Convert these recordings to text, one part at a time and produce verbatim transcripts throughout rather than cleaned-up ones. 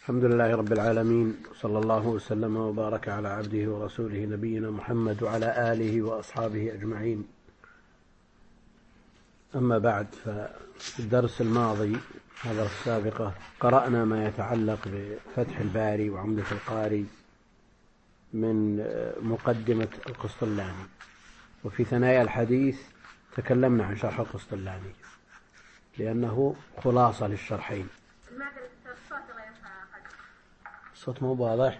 الحمد لله رب العالمين، صلى الله وسلم وبارك على عبده ورسوله نبينا محمد وعلى آله وأصحابه أجمعين. أما بعد، ففي الدرس الماضي هذا السابقة قرأنا ما يتعلق بفتح الباري وعمدة القاري من مقدمة القسطلاني، وفي ثنايا الحديث تكلمنا عن شرح القسطلاني لأنه خلاصة للشرحين. الصوت مو واضح.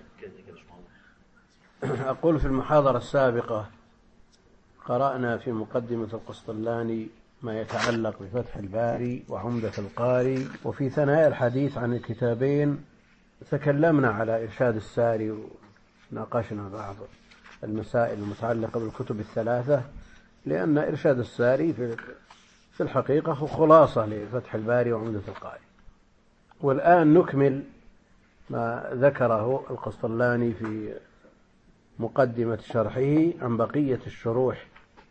أقول في المحاضرة السابقة قرأنا في مقدمة القسطلاني ما يتعلق بفتح الباري وعمدة القاري، وفي ثنايا الحديث عن الكتابين تكلمنا على إرشاد الساري وناقشنا بعض المسائل المتعلقة بالكتب الثلاثة، لأن إرشاد الساري في الحقيقة هو خلاصة لفتح الباري وعمدة القاري. والآن نكمل ما ذكره القسطلاني في مقدمة شرحه عن بقية الشروح.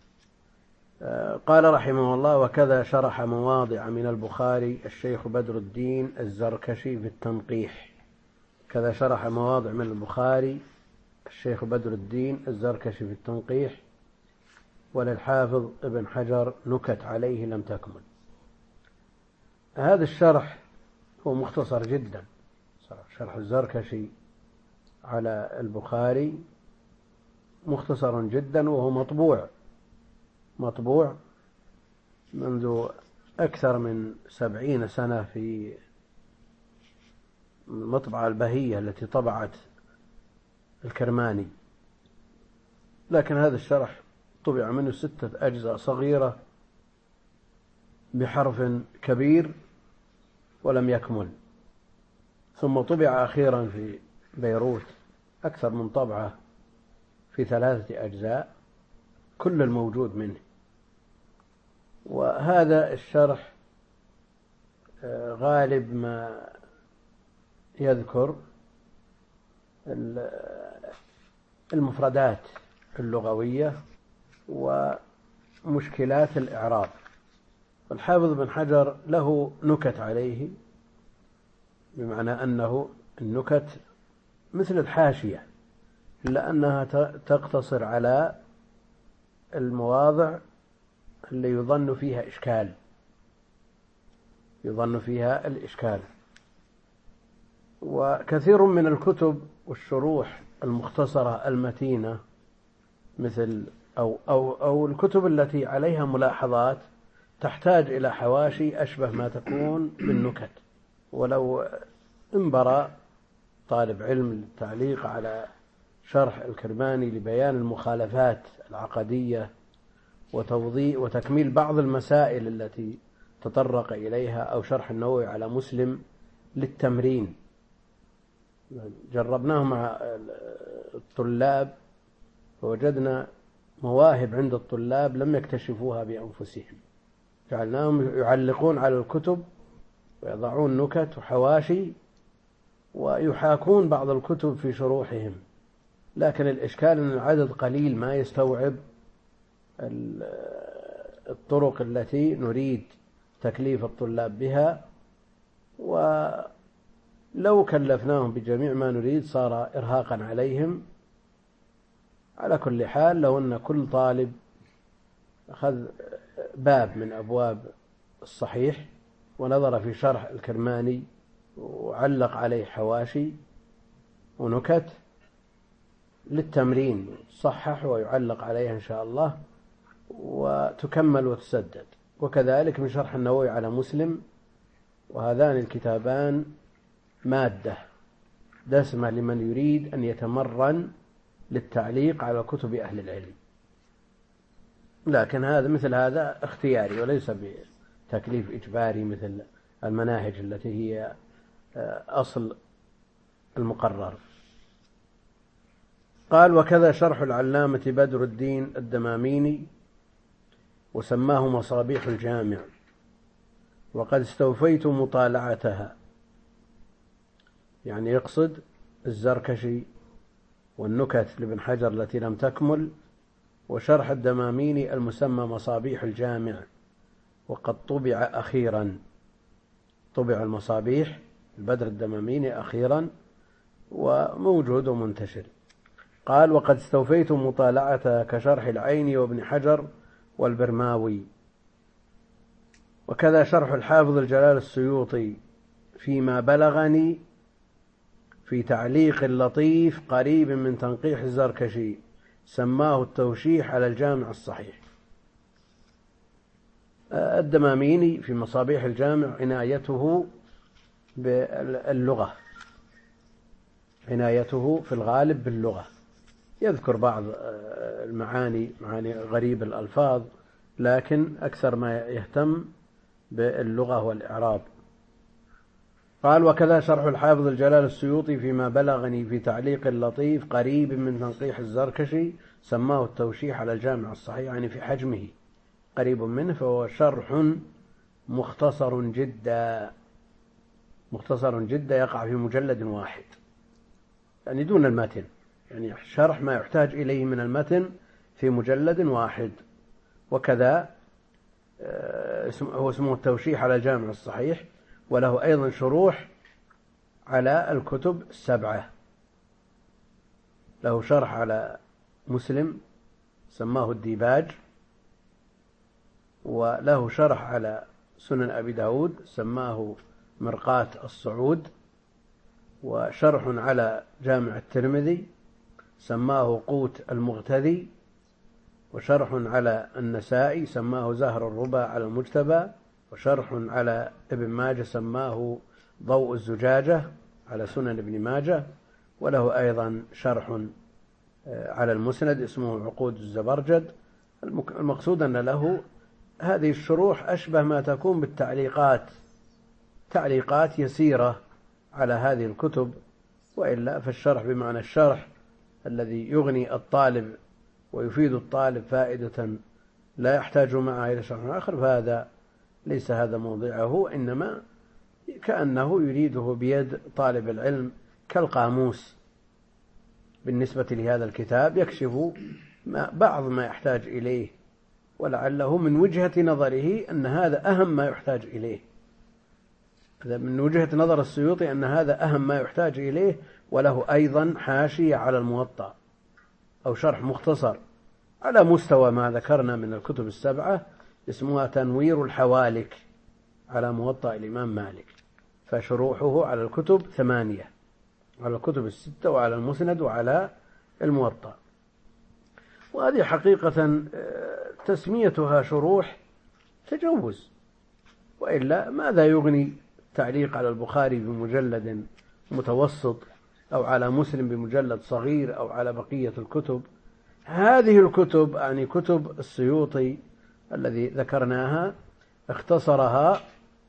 قال رحمه الله: وكذا شرح مواضع من البخاري الشيخ بدر الدين الزركشي في التنقيح. كذا شرح مواضع من البخاري الشيخ بدر الدين الزركشي في التنقيح، وللحافظ ابن حجر نكت عليه لم تكمل. هذا الشرح هو مختصر جدا، شرح الزركشي على البخاري مختصر جدا، وهو مطبوع مطبوع منذ أكثر من سبعين سنة في المطبعة البهية التي طبعت الكرماني، لكن هذا الشرح طبع منه ستة أجزاء صغيرة بحرف كبير ولم يكمل، ثم طبع أخيرا في بيروت أكثر من طبعة في ثلاثة أجزاء كل الموجود منه. وهذا الشرح غالب ما يذكر المفردات اللغوية ومشكلات الإعراب. والحافظ بن حجر له نكت عليه، بمعنى أنه النكت مثل الحاشية، إلا أنها تقتصر على المواضع اللي يظن فيها إشكال يظن فيها الإشكال. وكثير من الكتب والشروح المختصرة المتينة مثل أو, أو, أو الكتب التي عليها ملاحظات تحتاج إلى حواشي أشبه ما تكون بالنكت. ولو انبرى طالب علم للتعليق على شرح الكرماني لبيان المخالفات العقدية وتوضيح وتكميل بعض المسائل التي تطرق إليها، أو شرح النووي على مسلم للتمرين، جربناه مع الطلاب فوجدنا مواهب عند الطلاب لم يكتشفوها بأنفسهم، جعلناهم يعلقون على الكتب ويضعون نكت وحواشي ويحاكون بعض الكتب في شروحهم، لكن الإشكال أن العدد قليل ما يستوعب الطرق التي نريد تكليف الطلاب بها، ولو كلفناهم بجميع ما نريد صار إرهاقا عليهم. على كل حال، لو أن كل طالب أخذ باب من أبواب الصحيح ونظر في شرح الكرماني وعلق عليه حواشي ونكت للتمرين، صحح ويعلق عليها إن شاء الله وتكمل وتسدد. وكذلك من شرح النووي على مسلم، وهذان الكتابان مادة دسمة لمن يريد أن يتمرن للتعليق على كتب أهل العلم، لكن هذا مثل هذا اختياري وليس بتكليف إجباري مثل المناهج التي هي أصل المقرر. قال: وكذا شرح العلامة بدر الدين الدماميني، وسماه مصابيح الجامع، وقد استوفيت مطالعتها، يعني يقصد الزركشي والنكت لابن حجر التي لم تكمل، وشرح الدماميني المسمى مصابيح الجامع، وقد طبع أخيرا. طبع المصابيح البدر الدماميني أخيرا وموجود ومنتشر. قال: وقد استوفيت مطالعة كشرح العين وابن حجر والبرماوي، وكذا شرح الحافظ الجلال السيوطي فيما بلغني في تعليق لطيف قريب من تنقيح الزركشي سماه التوشيح على الجامع الصحيح. الدماميني في مصابيح الجامع عنايته باللغة، عنايته في الغالب باللغة، يذكر بعض المعاني، معاني غريب الألفاظ، لكن أكثر ما يهتم باللغة والإعراب. قال: وكذا شرح الحافظ الجلال السيوطي فيما بلغني في تعليق لطيف قريب من تنقيح الزركشي سماه التوشيح على الجامع الصحيح، يعني في حجمه قريب منه، فهو شرح مختصر جدا، مختصر جدا يقع في مجلد واحد، يعني دون المتن، يعني شرح ما يحتاج إليه من المتن في مجلد واحد. وكذا هو اسمه التوشيح على الجامع الصحيح، وله أيضا شروح على الكتب السبعة، له شرح على مسلم سماه الديباج، وله شرح على سنن أبي داود سماه مرقاة الصعود، وشرح على جامع الترمذي سماه قوت المغتذي، وشرح على النسائي سماه زهر الربا على المجتبى، وشرح على ابن ماجه سماه ضوء الزجاجة على سنن ابن ماجه، وله أيضا شرح على المسند اسمه عقود الزبرجد. المقصود أن له هذه الشروح أشبه ما تكون بالتعليقات، تعليقات يسيرة على هذه الكتب، وإلا فالشرح بمعنى الشرح الذي يغني الطالب ويفيد الطالب فائدة لا يحتاج معها إلى شرح آخر، فهذا ليس هذا موضعه، إنما كأنه يريده بيد طالب العلم كالقاموس بالنسبة لهذا الكتاب، يكشف بعض ما يحتاج إليه، ولعله من وجهة نظره أن هذا أهم ما يحتاج إليه، من وجهة نظر السيوطي أن هذا أهم ما يحتاج إليه. وله أيضا حاشية على الموطأ أو شرح مختصر على مستوى ما ذكرنا من الكتب السبعة اسمها تنوير الحوالك على موطأ الإمام مالك، فشروحه على الكتب ثمانية، على الكتب الستة وعلى المسند وعلى الموطأ. وهذه حقيقة تسميتها شروح تجوز، وإلا ماذا يغني تعليق على البخاري بمجلد متوسط أو على مسلم بمجلد صغير أو على بقية الكتب؟ هذه الكتب يعني كتب السيوطي الذي ذكرناها اختصرها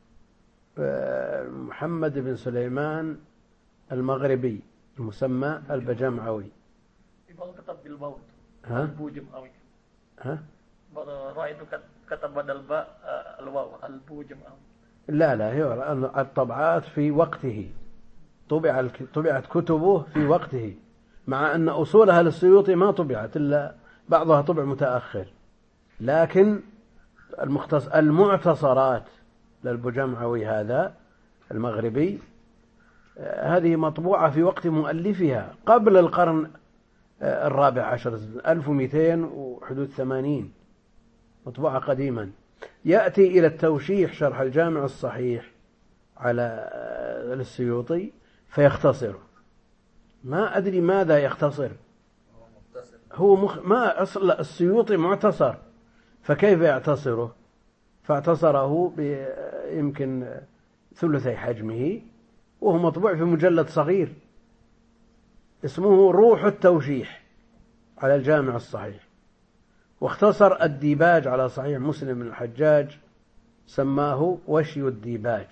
محمد بن سليمان المغربي المسمى البجمعوي. كتب بالبوت ها البوجم أوي ها رأيت كتب بدل باء الواو البوجم أوي. لا لا، هي الطبعات في وقته، طبع طبعت كتبه في وقته، مع أن أصولها للسيوطي ما طبعت إلا بعضها طبع متأخر، لكن المختص المعتصرات للبجمعوي هذا المغربي هذه مطبوعة في وقت مؤلفها قبل القرن الرابع عشر، ألف ومئتين وحدود ثمانين، مطبوعة قديما. يأتي إلى التوشيح شرح الجامع الصحيح على السيوطي فيختصره، ما أدري ماذا يختصر، هو مخ... ما أصل السيوطي معتصر، فكيف يعتصره؟ فاعتصره بيمكن ثلثي حجمه، وهو مطبوع في مجلد صغير اسمه روح التوشيح على الجامع الصحيح. واختصر الديباج على صحيح مسلم بن الحجاج سماه وشي الديباج.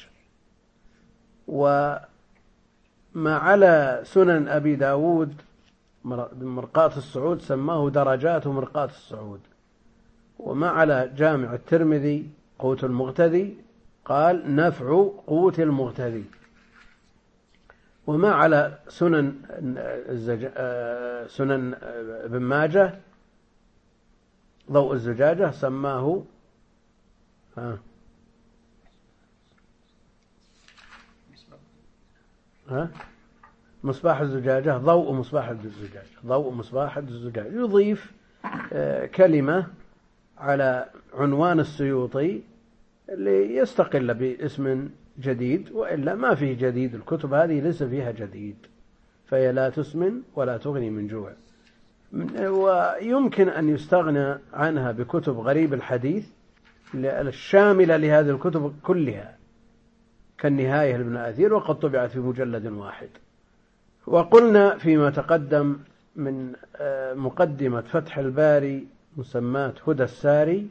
وما على سنن أبي داود مرقاة الصعود سماه درجات مرقاة الصعود. وما على جامع الترمذي قوت المغتذي قال نفع قوت المغتذي. وما على سنن الزج... سنن ابن ماجه ضوء الزجاجة سماه ها ها؟ مصباح الزجاجة ضوء مصباح الزجاجة، ضوء مصباح الزجاجة، يضيف كلمة على عنوان السيوطي ليستقل باسم جديد، وإلا ما فيه جديد، الكتب هذه ليس فيها جديد، فهي لا تسمن ولا تغني من جوع. ويمكن أن يستغنى عنها بكتب غريب الحديث الشاملة لهذه الكتب كلها كالنهاية لابن أثير، وقد طبعت في مجلد واحد. وقلنا فيما تقدم من مقدمة فتح الباري مسمات هدى الساري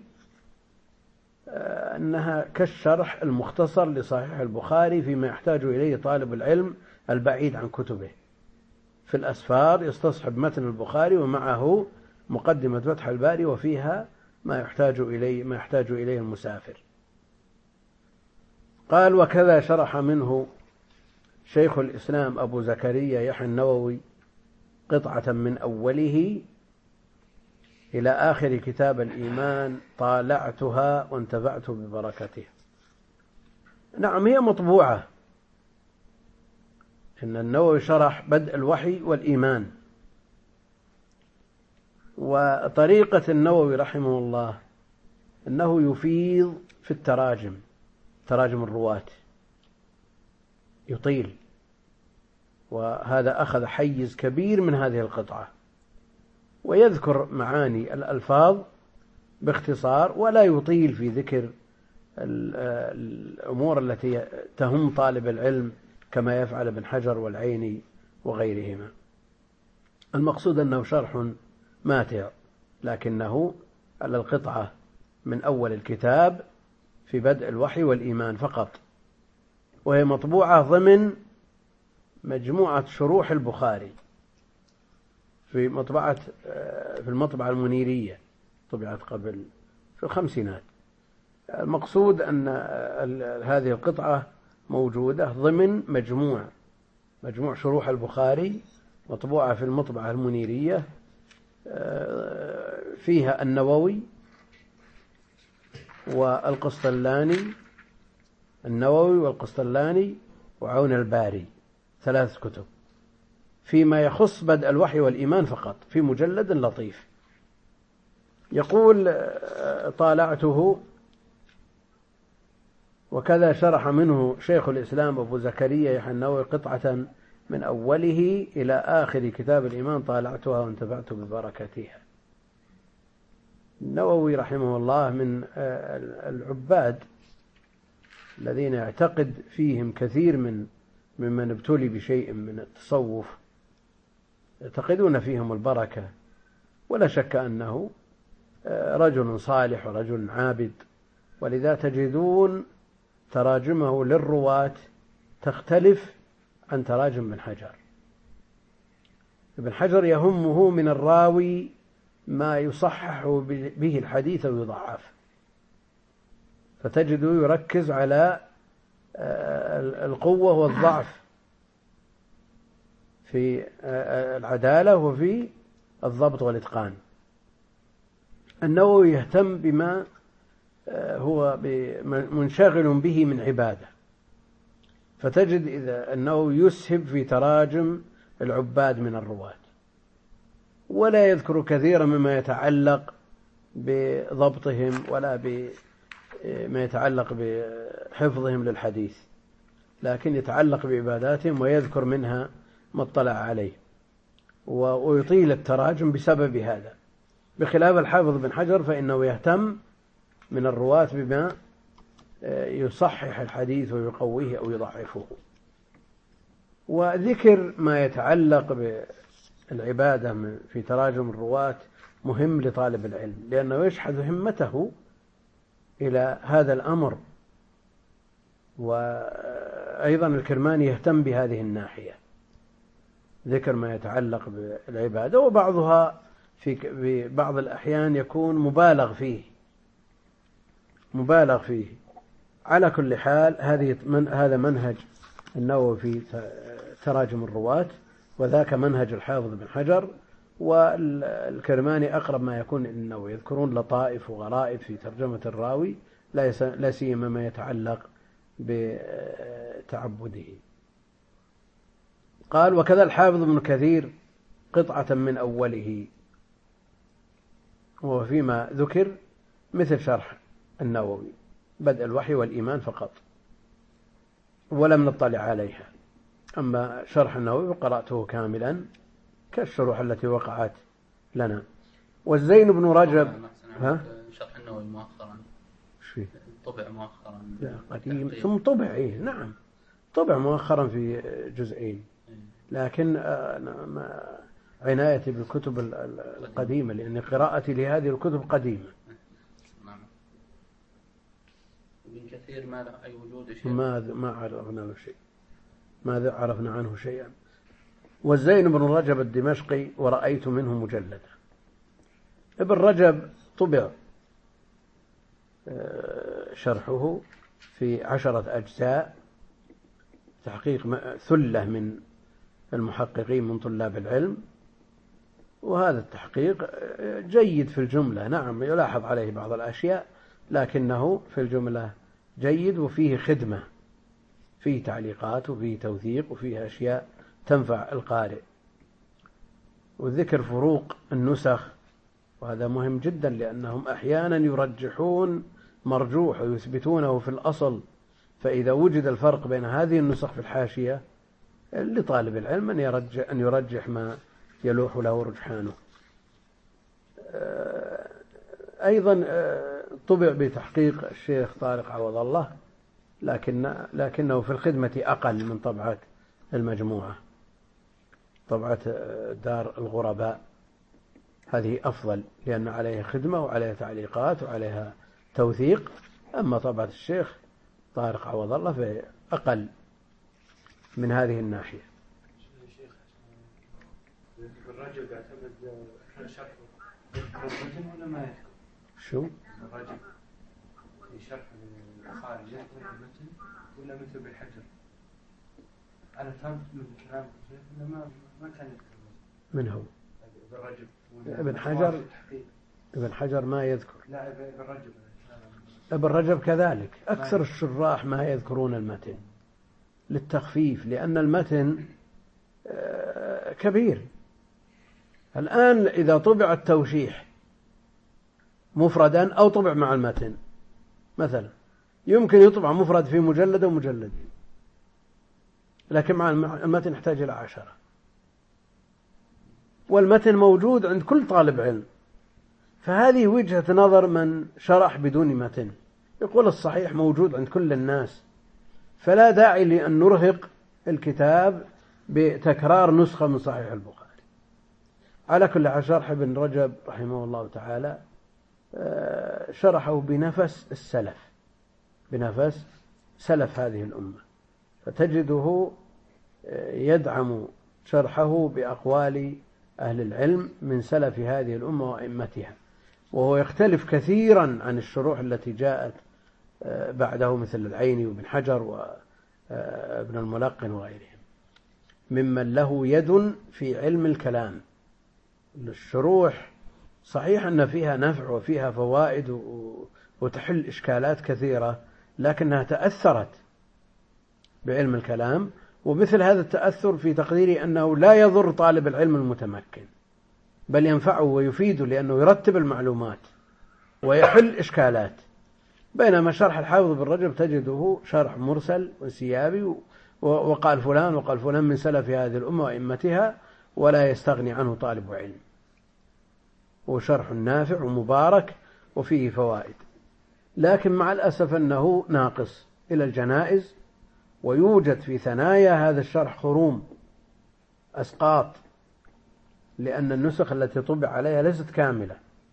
أنها كالشرح المختصر لصحيح البخاري فيما يحتاج إليه طالب العلم البعيد عن كتبه. في الأسفار يستصحب متن البخاري ومعه مقدمة فتح الباري وفيها ما يحتاج إليه ما يحتاج إليه المسافر. قال: وكذا شرح منه شيخ الإسلام أبو زكريا يحيى النووي قطعة من أوله إلى آخر كتاب الإيمان طالعتها وانتفعت ببركتها. نعم، هي مطبوعة. إن النووي شرح بدء الوحي والإيمان. وطريقة النووي رحمه الله أنه يفيض في التراجم، تراجم الرواة يطيل، وهذا أخذ حيز كبير من هذه القطعة، ويذكر معاني الألفاظ باختصار ولا يطيل في ذكر الأمور التي تهم طالب العلم كما يفعل ابن حجر والعيني وغيرهما. المقصود أنه شرح ماتع، لكنه على القطعة من أول الكتاب في بدء الوحي والإيمان فقط، وهي مطبوعة ضمن مجموعة شروح البخاري في مطبعة في المطبعة المنيرية، طبعت قبل في الخمسينات. المقصود أن هذه القطعة موجودة ضمن مجموع مجموع شروح البخاري مطبوعة في المطبعة المنيرية، فيها النووي والقسطلاني، النووي والقسطلاني وعون الباري، ثلاث كتب فيما يخص بدء الوحي والإيمان فقط في مجلد لطيف. يقول: طالعته وكذا شرح منه شيخ الإسلام أبو زكريا يحيى النووي قطعة من أوله إلى آخر كتاب الإيمان طالعتها وانتفعت ببركتها. النووي رحمه الله من العباد الذين يعتقد فيهم كثير من ممن ابتلي بشيء من التصوف، يعتقدون فيهم البركة، ولا شك أنه رجل صالح ورجل عابد، ولذا تجدون تراجمه للرواة تختلف عن تراجم ابن حجر. ابن حجر يهمه من الراوي ما يصحح به الحديث ويضعف، فتجده يركز على القوة والضعف في العدالة وفي الضبط والإتقان. النووي يهتم بما هو منشغل به من عبادة، فتجد إذا أنه يسهب في تراجم العباد من الرواة، ولا يذكر كثيرا مما يتعلق بضبطهم ولا بما يتعلق بحفظهم للحديث، لكن يتعلق بعباداتهم ويذكر منها ما اطلع عليه، ويطيل التراجم بسبب هذا، بخلاف الحافظ بن حجر فإنه يهتم من الرواة بما يصحح الحديث ويقويه أو يضعفه. وذكر ما يتعلق بالعبادة في تراجم الرواة مهم لطالب العلم، لأنه يشحذ همته إلى هذا الأمر. وأيضا الكرماني يهتم بهذه الناحية، ذكر ما يتعلق بالعبادة، وبعضها في بعض الأحيان يكون مبالغ فيه مبالغ فيه على كل حال هذه من هذا منهج النووي في تراجم الرواة، وذاك منهج الحافظ بن حجر، والكرماني أقرب ما يكون النووي، يذكرون لطائف وغرائب في ترجمة الراوي لا سيما ما يتعلق بتعبده. قال وكذا الحافظ ابن كثير قطعة من أوله، وفيما ذكر مثل شرح النووي بدء الوحي والإيمان فقط، ولم نطلع عليها. أما شرح النووي قرأته كاملا كالشروح التي وقعت لنا. والزين بن رجب ها؟ شرح النووي مؤخرا طبع مؤخرا لا قديم ثم طبع إيه نعم طبع مؤخرا في جزئين، لكن عنايتي بالكتب القديمة لأن قراءتي لهذه الكتب قديمة. ابن كثير ما له أي وجود شيء، ما ما عرفنا له شيء، ما عرفنا عنه شيئا. والزين بن رجب الدمشقي ورأيت منه مجلدا. ابن رجب طبع شرحه في عشرة أجزاء، تحقيق ثلة من المحققين من طلاب العلم، وهذا التحقيق جيد في الجملة. نعم يلاحظ عليه بعض الأشياء لكنه في الجملة جيد، وفيه خدمة، فيه تعليقات وفيه توثيق وفيه أشياء تنفع القارئ. وذكر فروق النسخ، وهذا مهم جدا لأنهم أحيانا يرجحون مرجوح ويثبتونه في الأصل، فإذا وجد الفرق بين هذه النسخ في الحاشية لطالب العلم أن يرجح, أن يرجح ما يلوح له رجحانه. أيضا طبع بتحقيق الشيخ طارق عوض الله، لكن لكنه في الخدمة أقل من طبعة المجموعة. طبعة دار الغرباء هذه أفضل لأن عليها خدمة وعليها تعليقات وعليها توثيق، أما طبعة الشيخ طارق عوض الله فأقل من هذه الناحية. الرجل يعتمد شرحه يذكر المتن ولا ما يذكر؟ شو؟ الرجل في شرح البخاري يذكر المتن ولا مثل بالحجر؟ أنا فهمت من كلام الشيخ إنه ما ما كان يذكر المتن. من هو؟ بالرجل. ابن حجر. ابن حجر ما يذكر. لا ابن رجب. ابن رجب كذلك أكثر الشراح ما يذكرون المتن للتخفيف، لأن المتن كبير. الآن إذا طبع التوشيح مفردا أو طبع مع المتن مثلا، يمكن يطبع مفرد في مجلد ومجلد، لكن مع المتن يحتاج إلى عشرة، والمتن موجود عند كل طالب علم. فهذه وجهة نظر من شرح بدون متن، يقول الصحيح موجود عند كل الناس، فلا داعي لأن نرهق الكتاب بتكرار نسخة من صحيح البخاري. على كل حال شرح ابن رجب رحمه الله تعالى شرحه بنفس السلف، بنفس سلف هذه الأمة، فتجده يدعم شرحه بأقوال أهل العلم من سلف هذه الأمة وأئمتها، وهو يختلف كثيرا عن الشروح التي جاءت بعده مثل العيني وابن حجر وابن الملقن وغيرهم ممن له يد في علم الكلام. الشروح صحيح أن فيها نفع وفيها فوائد وتحل إشكالات كثيرة، لكنها تأثرت بعلم الكلام، ومثل هذا التأثر في تقديري أنه لا يضر طالب العلم المتمكن، بل ينفعه ويفيده لأنه يرتب المعلومات ويحل إشكالات. بينما شرح الحافظ بن رجب تجده شرح مرسل وسيابي، وقال فلان وقال فلان من سلف هذه الأمة وأئمتها، ولا يستغني عنه طالب علم، وشرح نافع ومبارك وفيه فوائد. لكن مع الأسف أنه ناقص إلى الجنائز، ويوجد في ثنايا هذا الشرح خروم أسقاط، لأن النسخ التي طبع عليها ليست كاملة.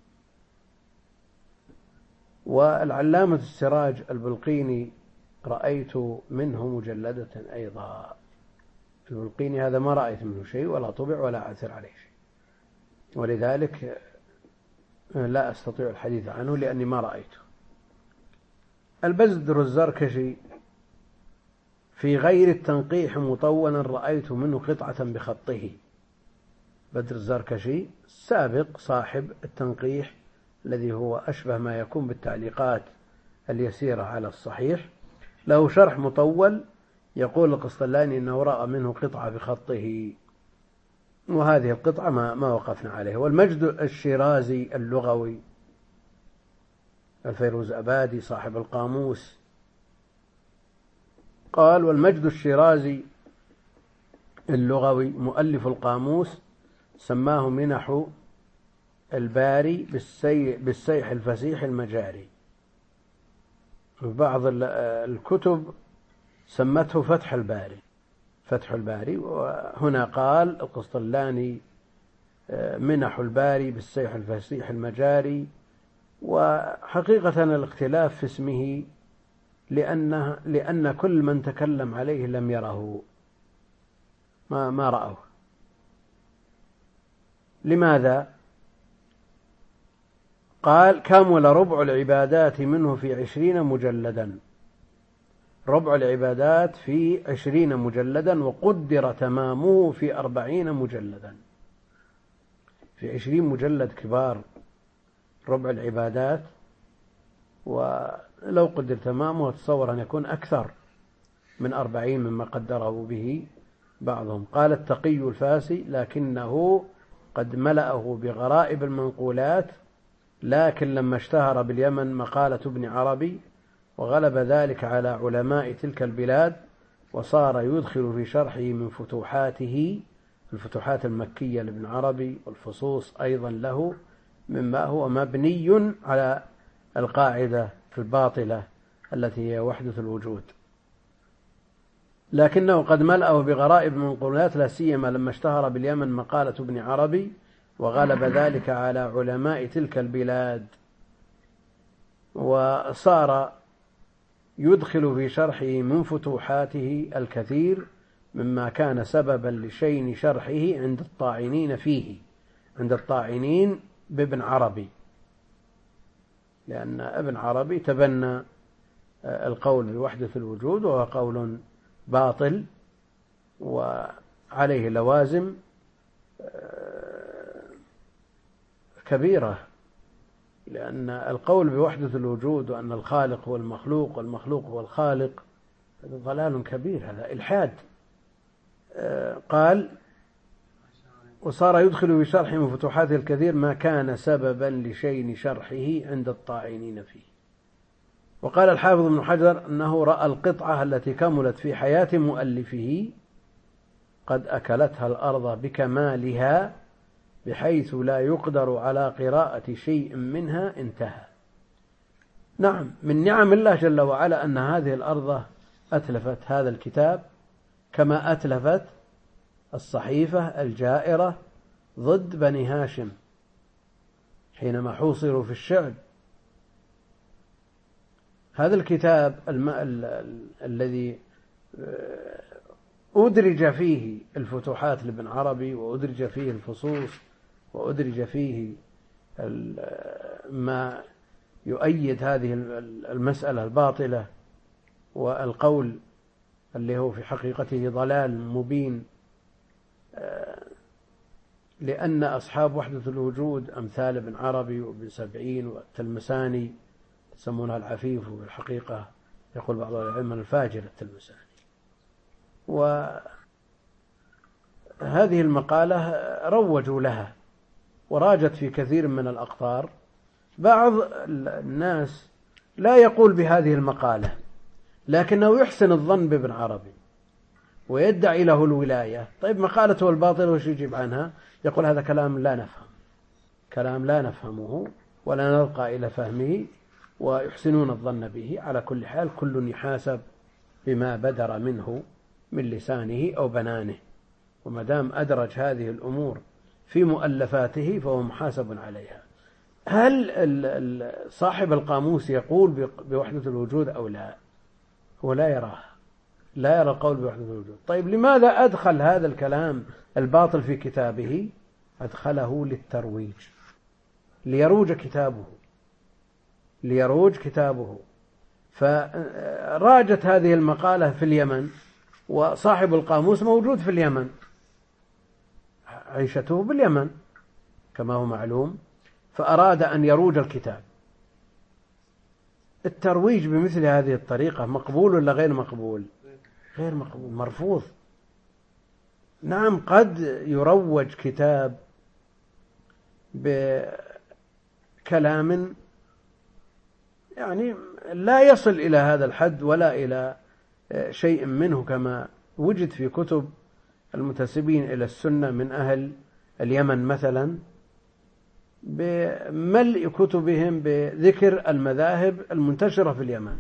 والعلامة السراج البلقيني رأيت منه مجلدة أيضا. البلقيني هذا ما رأيت منه شيء ولا طبع ولا أعثر عليه شيء، ولذلك لا أستطيع الحديث عنه لأني ما رأيته. البزدر الزركشي في غير التنقيح مطولا رأيت منه قطعة بخطه. بدر الزركشي سابق صاحب التنقيح الذي هو أشبه ما يكون بالتعليقات اليسيرة على الصحيح، له شرح مطول يقول القسطلاني أنه رأى منه قطعة بخطه، وهذه القطعة ما, ما وقفنا عليها. والمجد الشيرازي اللغوي الفيروز أبادي صاحب القاموس قال: والمجد الشيرازي اللغوي مؤلف القاموس سماه منح الباري بالسيح الفسيح المجاري. بعض الكتب سمته فتح الباري فتح الباري وهنا قال القسطلاني منح الباري بالسيح الفسيح المجاري. وحقيقة الاختلاف في اسمه لأن, لأن كل من تكلم عليه لم يره، ما, ما رأوه. لماذا؟ قال: كمل ربع العبادات منه في عشرين مجلدا، ربع العبادات في عشرين مجلدا، وقدر تمامه في أربعين مجلدا. في عشرين مجلد كبار ربع العبادات، ولو قدر تمامه تصور أن يكون أكثر من أربعين مما قدره به بعضهم. قال التقي الفاسي: لكنه قد ملأه بغرائب المنقولات، لكن لما اشتهر باليمن مقالة ابن عربي وغلب ذلك على علماء تلك البلاد، وصار يدخل في شرحه من فتوحاته، الفتوحات المكية لابن عربي والفصوص أيضا له، مما هو مبني على القاعدة الباطلة التي هي وحدة الوجود، لكنه قد ملأه بغرائب المنقولات، لا سيما لما اشتهر باليمن مقالة ابن عربي وغلب ذلك على علماء تلك البلاد، وصار يدخل في شرحه من فتوحاته الكثير مما كان سببا لشين شرحه عند الطاعنين فيه، عند الطاعنين بابن عربي، لأن ابن عربي تبنى القول بوحدة الوجود، وهو قول باطل وعليه لوازم كبيرة، لأن القول بوحدة الوجود وأن الخالق هو المخلوق والمخلوق هو الخالق هذا ضلال كبير، هذا إلحاد. قال: وصار يدخل في شرح من فتوحاته الكثير ما كان سببا لشين شرحه عند الطاعنين فيه. وقال الحافظ ابن حجر أنه رأى القطعة التي كملت في حياة مؤلفه قد أكلتها الأرض بكمالها بحيث لا يقدر على قراءة شيء منها، انتهى. نعم، من نعم الله جل وعلا أن هذه الأرض أتلفت هذا الكتاب كما أتلفت الصحيفة الجائرة ضد بني هاشم حينما حوصروا في الشعب. هذا الكتاب الم... ال... ال... الذي أدرج فيه الفتوحات لابن عربي، وأدرج فيه الفصوص، وأدرج فيه ال... ما يؤيد هذه المسألة الباطلة والقول اللي هو في حقيقته ضلال مبين، لأن أصحاب وحدة الوجود أمثال ابن عربي وابن سبعين والتلمساني يسمونها العفيف، وفي الحقيقة يقول بعض العلم الفاجر التلمساني. وهذه المقالة روجوا لها وراجت في كثير من الأقطار. بعض الناس لا يقول بهذه المقالة لكنه يحسن الظن بابن عربي ويدعي له الولاية. طيب مقالته الباطلة وش يجيب عنها؟ يقول هذا كلام لا نفهم، كلام لا نفهمه ولا نلقى إلى فهمه، ويحسنون الظن به. على كل حال كل يحاسب بما بدر منه من لسانه أو بنانه، وما دام أدرج هذه الأمور في مؤلفاته فهو محاسب عليها. هل صاحب القاموس يقول بوحدة الوجود أو لا؟ هو لا يراها، لا يرى القول بوحدة الوجود. طيب لماذا أدخل هذا الكلام الباطل في كتابه؟ أدخله للترويج، ليروج كتابه ليروج كتابه فراجت هذه المقالة في اليمن، وصاحب القاموس موجود في اليمن، عيشته باليمن كما هو معلوم، فأراد أن يروج الكتاب. الترويج بمثل هذه الطريقة مقبول ولا غير مقبول؟ غير مقبول، مرفوض. نعم قد يروج كتاب بكلام يعني لا يصل إلى هذا الحد ولا إلى شيء منه، كما وجد في كتب المنتسبين إلى السنة من أهل اليمن مثلا، بملء كتبهم بذكر المذاهب المنتشرة في اليمن.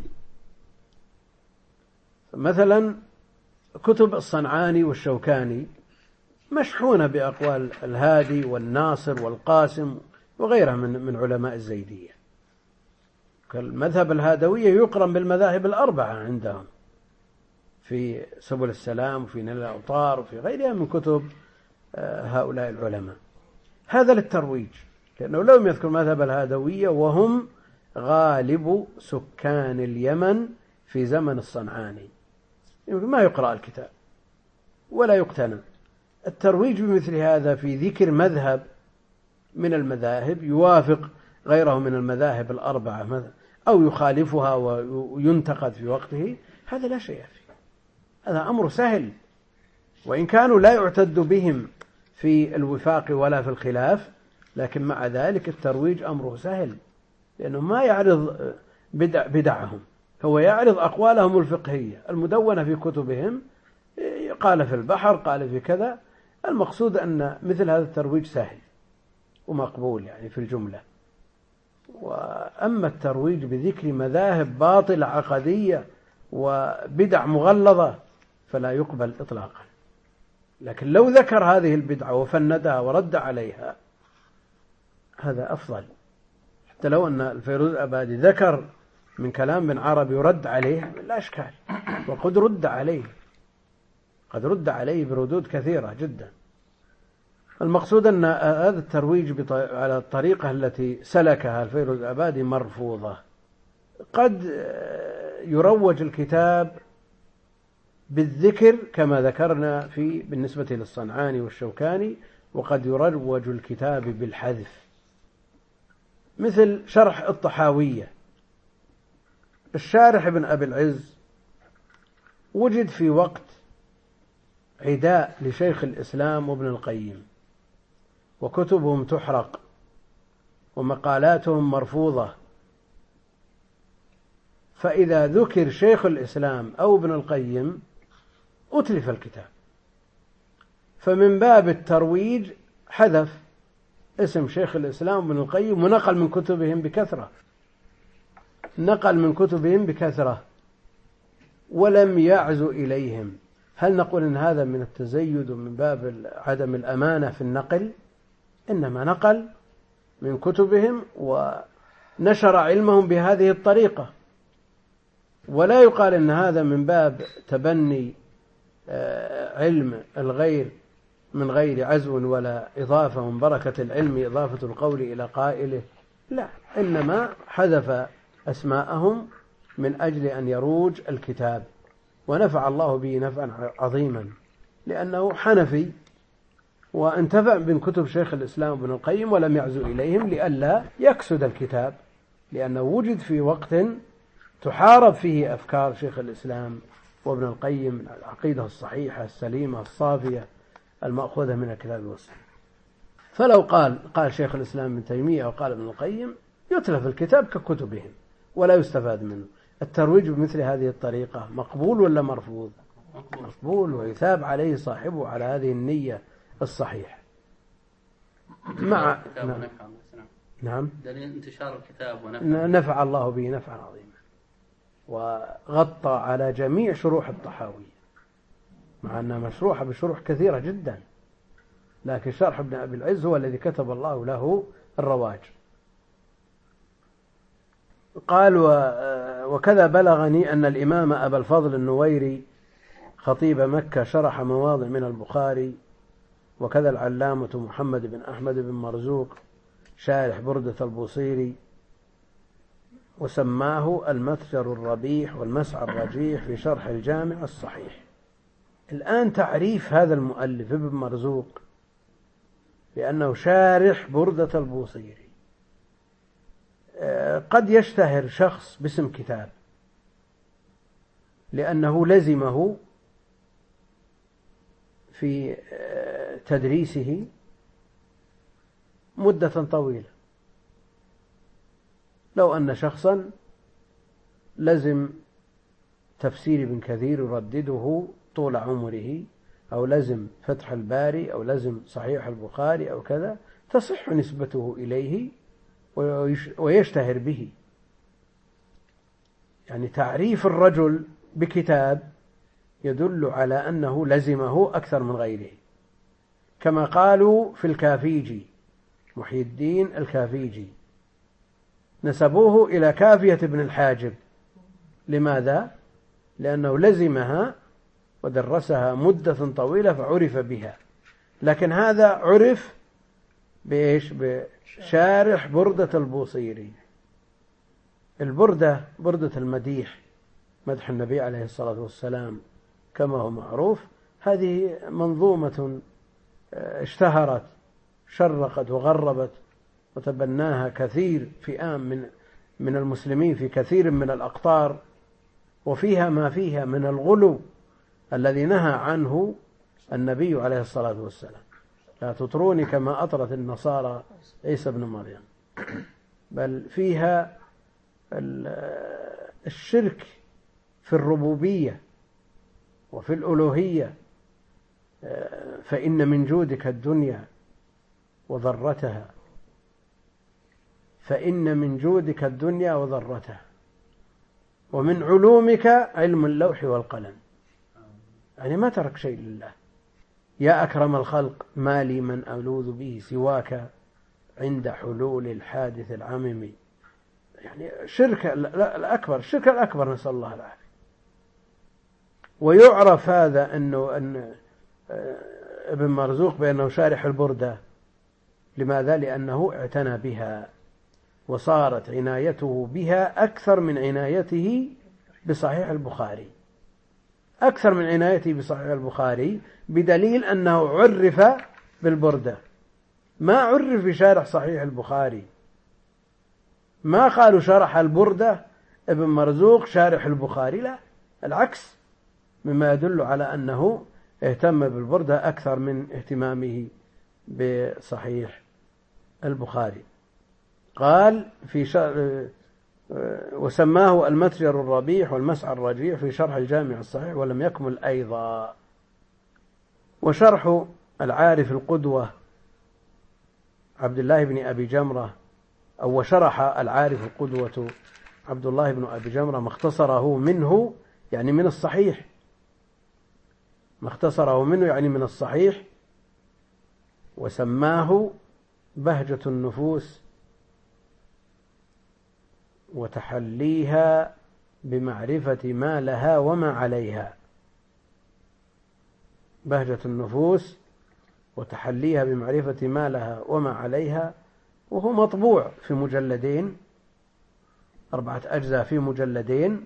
مثلا كتب الصنعاني والشوكاني مشحونة بأقوال الهادي والناصر والقاسم وغيرها من من علماء الزيدية. كالمذهب الهادوية يقرن بالمذاهب الأربعة عندهم في سبل السلام وفي نيل الأوطار وفي غيرها من كتب هؤلاء العلماء. هذا للترويج، لأنه لم يذكر مذهب الهادوية وهم غالب سكان اليمن في زمن الصنعاني، ما يقرأ الكتاب ولا يقتنى. الترويج بمثل هذا في ذكر مذهب من المذاهب يوافق غيره من المذاهب الأربعة أو يخالفها وينتقد في وقته، هذا لا شيء فيه، هذا أمر سهل، وإن كانوا لا يعتد بهم في الوفاق ولا في الخلاف، لكن مع ذلك الترويج أمره سهل، لأنه ما يعرض بدع بدعهم، هو يعرض أقوالهم الفقهية المدونة في كتبهم، قال في البحر قال في كذا. المقصود أن مثل هذا الترويج سهل ومقبول يعني في الجملة. وأما الترويج بذكر مذاهب باطلة عقدية وبدع مغلظة فلا يقبل إطلاقا. لكن لو ذكر هذه البدعة وفندها ورد عليها هذا أفضل، حتى لو أن الفيروز الأبادي ذكر من كلام بن عربي يرد عليه لا إشكال، وقد رد عليه، قد رد عليه بردود كثيرة جدا. المقصود أن هذا الترويج على الطريقة التي سلكها الفيروز الأبادي مرفوضة. قد يروج الكتاب بالذكر كما ذكرنا في بالنسبة للصنعاني والشوكاني، وقد يروج الكتاب بالحذف، مثل شرح الطحاوية. الشارح ابن أبي العز وجد في وقت عداء لشيخ الإسلام وابن القيم، وكتبهم تحرق ومقالاتهم مرفوضة، فإذا ذكر شيخ الإسلام أو ابن القيم أتلف الكتاب، فمن باب الترويج حذف اسم شيخ الإسلام وابن القيم ونقل من كتبهم بكثرة، نقل من كتبهم بكثرة ولم يعزو إليهم. هل نقول إن هذا من التزيد ومن باب عدم الأمانة في النقل؟ إنما نقل من كتبهم ونشر علمهم بهذه الطريقة، ولا يقال إن هذا من باب تبني علم الغير من غير عزو ولا إضافة، من بركة العلم إضافة القول إلى قائله، لا، إنما حذف أسماءهم من أجل أن يروج الكتاب، ونفع الله به نفعا عظيما، لأنه حنفي وانتفع من كتب شيخ الإسلام ابن القيم ولم يعزو إليهم لئلا يكسد الكتاب، لأنه وجد في وقت تحارب فيه أفكار شيخ الإسلام وابن القيم، العقيدة الصحيحة السليمة الصافية المأخوذة من الكتاب والسنة. فلو قال قال شيخ الإسلام ابن تيمية أو قال ابن القيم يتلف الكتاب ككتبهم ولا يستفاد منه. الترويج بمثل هذه الطريقة مقبول ولا مرفوض؟ مقبول، ويثاب عليه صاحبه على هذه النية الصحيحة. مع نعم. نعم دليل انتشار الكتاب ونفع نفع الله به نفعا عظيما، وغطى على جميع شروح الطحاوية، مع أنها مشروحة بشروح كثيرة جدا، لكن شرح ابن أبي العز هو الذي كتب الله له الرواج. قال وكذا بلغني أن الإمام أبا الفضل النويري خطيب مكة شرح مواضع من البخاري، وكذا العلامة محمد بن أحمد بن مرزوق شارح بردة البوصيري، وسماه المتجر الربيح والمسعى الرجيح في شرح الجامع الصحيح. الآن تعريف هذا المؤلف ابن مرزوق بأنه شارح بردة البوصيري. قد يشتهر شخص باسم كتاب لأنه لزمه في تدريسه مدة طويلة. لو أن شخصا لزم تفسير ابن كثير يردده طول عمره، أو لزم فتح الباري، أو لزم صحيح البخاري أو كذا، تصح نسبته إليه ويشتهر به. يعني تعريف الرجل بكتاب يدل على أنه لزمه أكثر من غيره، كما قالوا في الكافيجي، محي الدين الكافيجي نسبوه إلى كافية ابن الحاجب. لماذا؟ لأنه لزمها ودرسها مدة طويلة فعرف بها. لكن هذا عرف بإيش؟ بشارح بردة البوصيري. البردة بردة المديح، مدح النبي عليه الصلاة والسلام كما هو معروف، هذه منظومة اشتهرت شرقت وغربت وتبناها كثير فئام من من المسلمين في كثير من الأقطار، وفيها ما فيها من الغلو الذي نهى عنه النبي عليه الصلاة والسلام. لا تطروني كما أطرت النصارى عيسى بن مريم، بل فيها الشرك في الربوبية وفي الألوهية. فإن من جودك الدنيا وضرتها، فإن من جودك الدنيا وضرتها، ومن علومك علم اللوح والقلم. يعني ما ترك شيء لله. يا أكرم الخلق ما لي من ألوذ به سواك عند حلول الحادث العمم. يعني شرك الأكبر، الشرك الأكبر، نسأل الله العافية. ويعرف هذا أنه أن ابن مرزوق بأنه شارح البردة. لماذا؟ لأنه اعتنى بها، وصارت عنايته بها أكثر من عنايته بصحيح البخاري، أكثر من عنايته بصحيح البخاري، بدليل أنه عرف بالبردة، ما عرف بشارح صحيح البخاري. ما قالوا شرح البردة ابن مرزوق شارح البخاري، لا، العكس، مما يدل على أنه اهتم بالبردة أكثر من اهتمامه بصحيح البخاري. قال في شرح وسماه المتجر الربيح والمسعى الرجيع في شرح الجامع الصحيح، ولم يكمل أيضا. وشرح العارف القدوة عبد الله بن أبي جمرة، أو وشرح العارف القدوة عبد الله بن أبي جمرة ما اختصره منه، يعني من الصحيح، ما اختصره منه يعني من الصحيح، وسماه بهجة النفوس وتحليها بمعرفة ما لها وما عليها. بهجة النفوس وتحليها بمعرفة ما لها وما عليها، وهو مطبوع في مجلدين، أربعة أجزاء في مجلدين،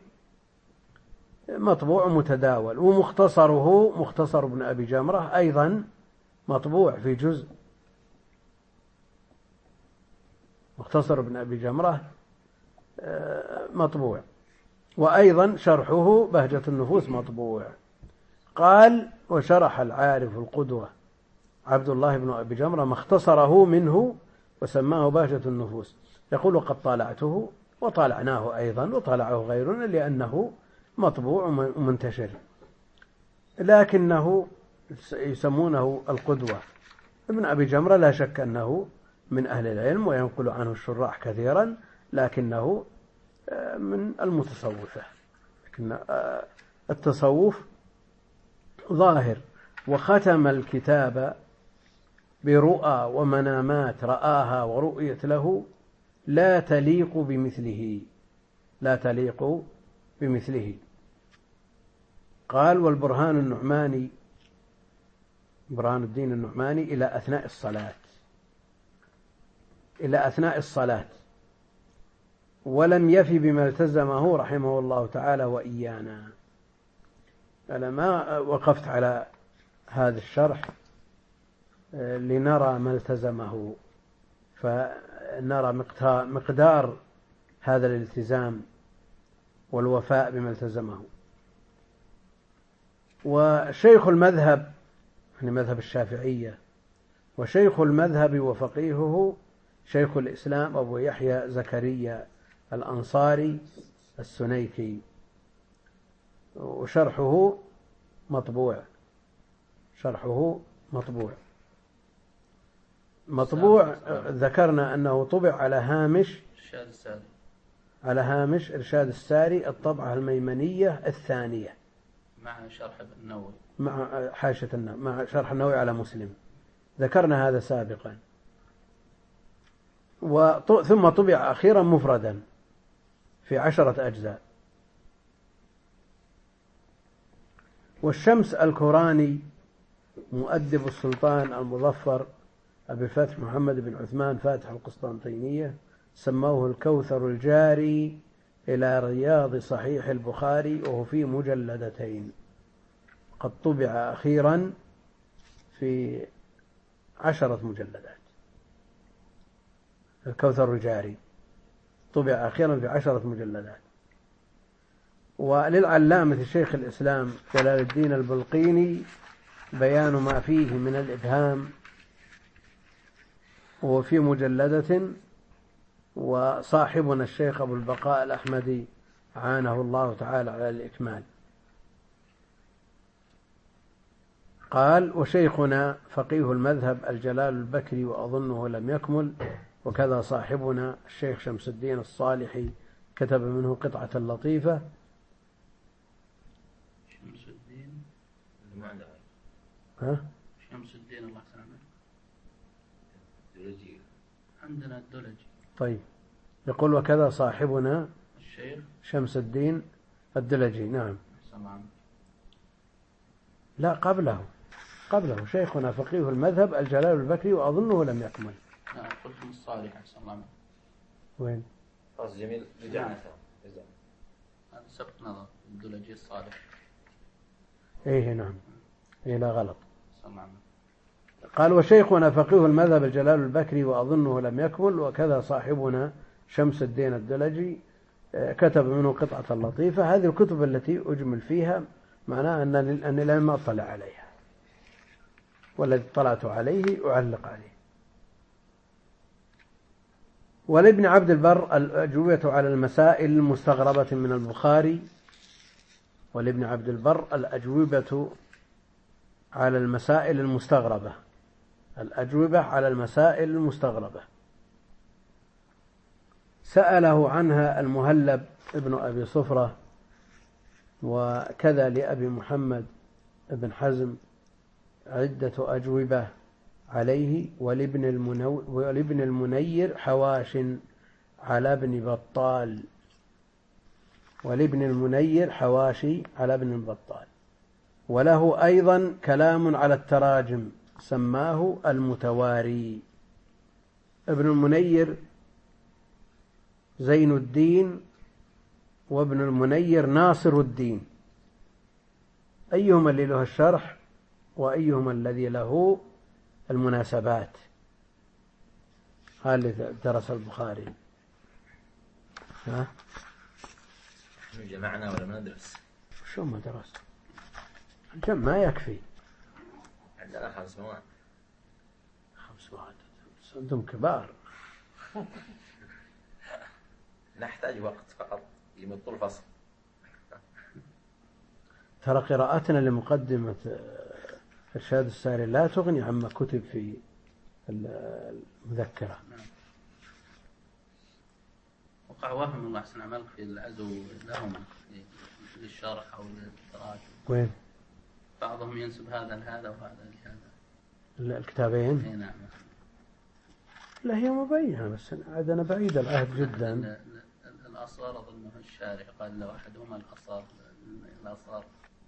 مطبوع متداول. ومختصره مختصر ابن أبي جمرة أيضا مطبوع في جزء، مختصر ابن أبي جمرة مطبوع، وأيضا شرحه بهجة النفوس مطبوع. قال وشرح العارف القدوة عبد الله بن أبي جمرة ما اختصره منه وسماه بهجة النفوس. يقول قد طالعته وطالعناه أيضا وطالعه غيرنا لأنه مطبوع ومنتشر، لكنه يسمونه القدوة. ابن أبي جمرة لا شك أنه من أهل العلم وينقل عنه الشراح كثيرا، لكنه من المتصوفة. لكن التصوف ظاهر. وختم الكتاب برؤى ومنامات رآها ورؤيت له لا تليق بمثله، لا تليق بمثله. قال والبرهان النعماني، برهان الدين النعماني، إلى أثناء الصلاة، إلى أثناء الصلاة، ولم يفي بما التزمه رحمه الله تعالى وإيانا. أنا ما وقفت على هذا الشرح لنرى ما التزمه، فنرى مقدار هذا الالتزام والوفاء بما التزمه. وشيخ المذهب يعني مذهب الشافعية. وشيخ المذهب وفقيهه شيخ الإسلام أبو يحيى زكريا الأنصاري السنيكي، وشرحه مطبوع شرحه مطبوع مطبوع ذكرنا أنه طبع على هامش إرشاد الساري على هامش إرشاد الساري الطبعة الميمنية الثانية مع شرح النووي مع حاشية النووي مع شرح النووي على مسلم، ذكرنا هذا سابقا. ثم طبع أخيرا مفردا في عشرة أجزاء. والشمس الكوراني مؤدب السلطان المظفر أبي فتح محمد بن عثمان فاتح القسطنطينية سموه الكوثر الجاري إلى رياض صحيح البخاري، وهو في مجلدتين، قد طبع أخيرا في عشرة مجلدات. الكوثر الجاري طبع أخيرا في عشرة مجلدات. وللعلامة الشيخ الإسلام جلال الدين البلقيني بيان ما فيه من الإبهام، وفي مجلدة. وصاحبنا الشيخ أبو البقاء الأحمدي عانه الله تعالى على الإكمال. قال: وشيخنا فقيه المذهب الجلال البكري وأظنه لم يكمل، وكذا صاحبنا الشيخ شمس الدين الصالحي كتب منه قطعة لطيفة. شمس الدين ها؟ شمس الدين الله سلامه الدلجي، عندنا الدلجي. طيب، يقول: وكذا صاحبنا الشيخ شمس الدين الدلجي. نعم. سلام. لا، قبله قبله شيخنا فقيه المذهب الجلال البكري وأظنه لم يكمل. لا، قلت من الصالح أحسن الله. وين؟ خلاص جميل، رجعنا هذا سبق نظر الدلجي الصالح. ايه نعم، ايه لا غلط. سلام. قال: وشيخنا فقيه المذهب الجلال البكري وأظنه لم يكمل، وكذا صاحبنا شمس الدين الدلجي كتب منه قطعة لطيفة. هذه الكتب التي أجمل فيها معناه أنني لم أطلع عليها، والذي اطلعت عليه أعلق عليه. ولابن عبد البر الأجوبة على المسائل المستغربة من البخاري ولابن عبد البر الأجوبة على المسائل المستغربة الأجوبة على المسائل المستغربة سأله عنها المهلب ابن أبي صفرة، وكذا لأبي محمد ابن حزم عدة أجوبة عليه، ولابن, المنو... ولابن المنير حواش على ابن بطال ولابن المنير حواشي على ابن بطال وله أيضا كلام على التراجم سماه المتواري. ابن المنير زين الدين، وابن المنير ناصر الدين، أيهما اللي له الشرح وأيهما الذي له المناسبات؟ هذا اللي درس البخاري. ها؟ جمعنا ولا ما ندرس؟ شو ما درس؟ الجمع ما يكفي. عندنا خمس مواد. خمس مواد أنتم كبار. نحتاج وقت فقط يمد طول الفصل. ترى قراءتنا لمقدمة إرشاد الساري لا تغني عما كتب في المذكرة. وقع وهم الله أحسن عملك في العزو لهم للشرح أو للتراجم. وين؟ بعضهم ينسب هذا لهذا وهذا لهذا الكتابين. اي نعم. لا، هي مبينة، بس عندنا بعيد العهد جدا. الأصار أظنه الشارح قال له أحدهما الأصار الأصار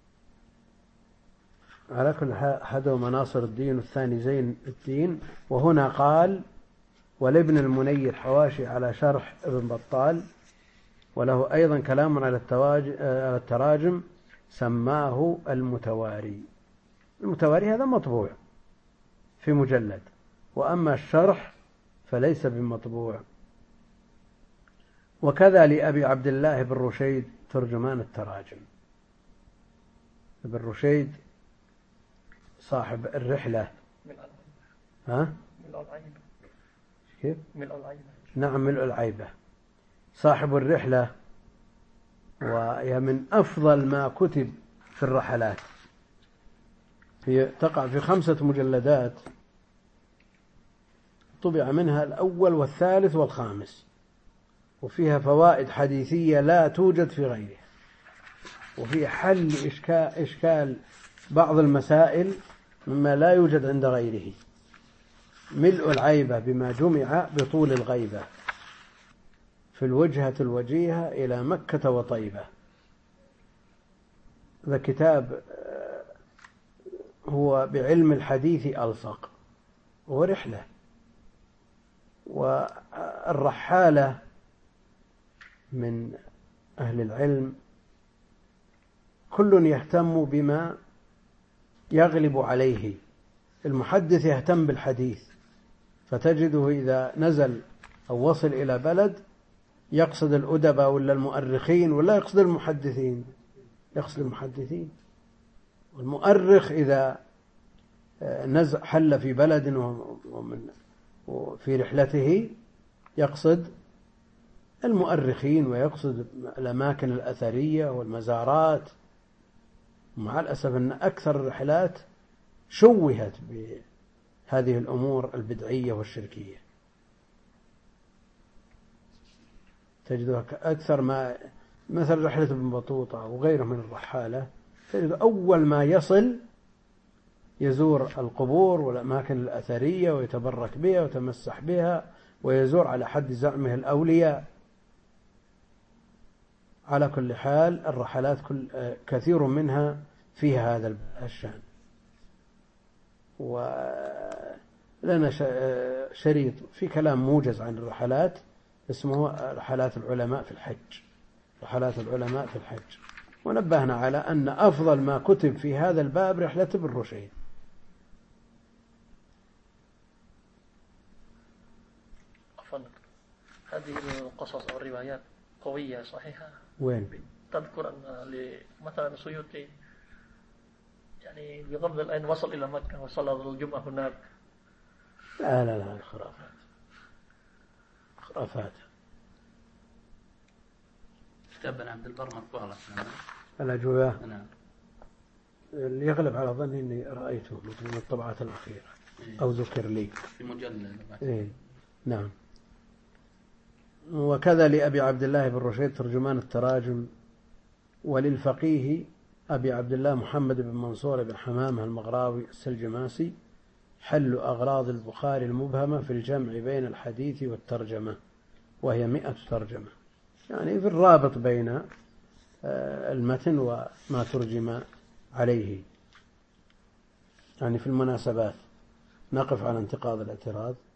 على كل حال أحدهما ناصر الدين والثاني زين الدين. وهنا قال: ولابن المنير حواشي على شرح ابن بطال، وله أيضا كلام على التراجم سماه المتواري. المتواري هذا مطبوع في مجلد، وأما الشرح فليس بمطبوع. وكذا لأبي عبد الله بن رشيد ترجمان التراجم. ابن رشيد صاحب الرحلة. ملء ها؟ ملء العيبة. كيف؟ ملء العيبة. نعم، ملء العيبة. صاحب الرحلة وهي من أفضل ما كتب في الرحلات، هي تقع في خمسة مجلدات، طبع منها الأول والثالث والخامس، وفيها فوائد حديثية لا توجد في غيرها، وفي حل إشكال, إشكال بعض المسائل مما لا يوجد عند غيره. ملء العيبة بما جمع بطول الغيبة في الوجهة الوجيهة إلى مكة وطيبة. هذا كتاب هو بعلم الحديث ألصق، ورحلة. والرحالة من أهل العلم كل يهتم بما يغلب عليه. المحدث يهتم بالحديث، فتجده إذا نزل أو وصل إلى بلد يقصد الأدباء ولا المؤرخين، ولا يقصد المحدثين، يقصد المحدثين. والمؤرخ إذا نزل حل في بلد ومن في رحلته يقصد المؤرخين، ويقصد الأماكن الأثرية والمزارات. مع الأسف أن أكثر الرحلات شوهت بهذه الأمور البدعية والشركية. تجدها أكثر ما مثل رحلة ابن بطوطة وغيره من الرحالة، تجد أول ما يصل يزور القبور والأماكن الأثرية ويتبرك بها ويتمسح بها ويزور على حد زعمه الأولياء. على كل حال الرحلات كل كثير منها فيها هذا الشأن. ولنا شريط في كلام موجز عن الرحلات اسمه رحلات العلماء في الحج، رحلات العلماء في الحج. ونبهنا على أن أفضل ما كتب في هذا الباب رحلة ابن رشيد. هذه القصص أو الروايات قوية صحيحة؟ وين؟ تذكر أن مثلا السيوطي يعني بغض العين وصل إلى مكة وصلى الجمعة هناك. لا لا لا، خرافات خرافات. كتاب بن عبد البر مرفوع الأجوبة. نعم. اللي يغلب على ظني إني رأيته من الطبعات الأخيرة أو ذكر لي في مجلد. إيه. نعم. وكذا لأبي عبد الله بن رشيد ترجمان التراجم، وللفقيه أبي عبد الله محمد بن منصور بن حمامة المغراوي السلجماسي حل أغراض البخاري المبهمة في الجمع بين الحديث والترجمة، وهي مئة ترجمة، يعني في الرابط بين المتن وما ترجم عليه، يعني في المناسبات. نقف على انتقاض الاعتراض.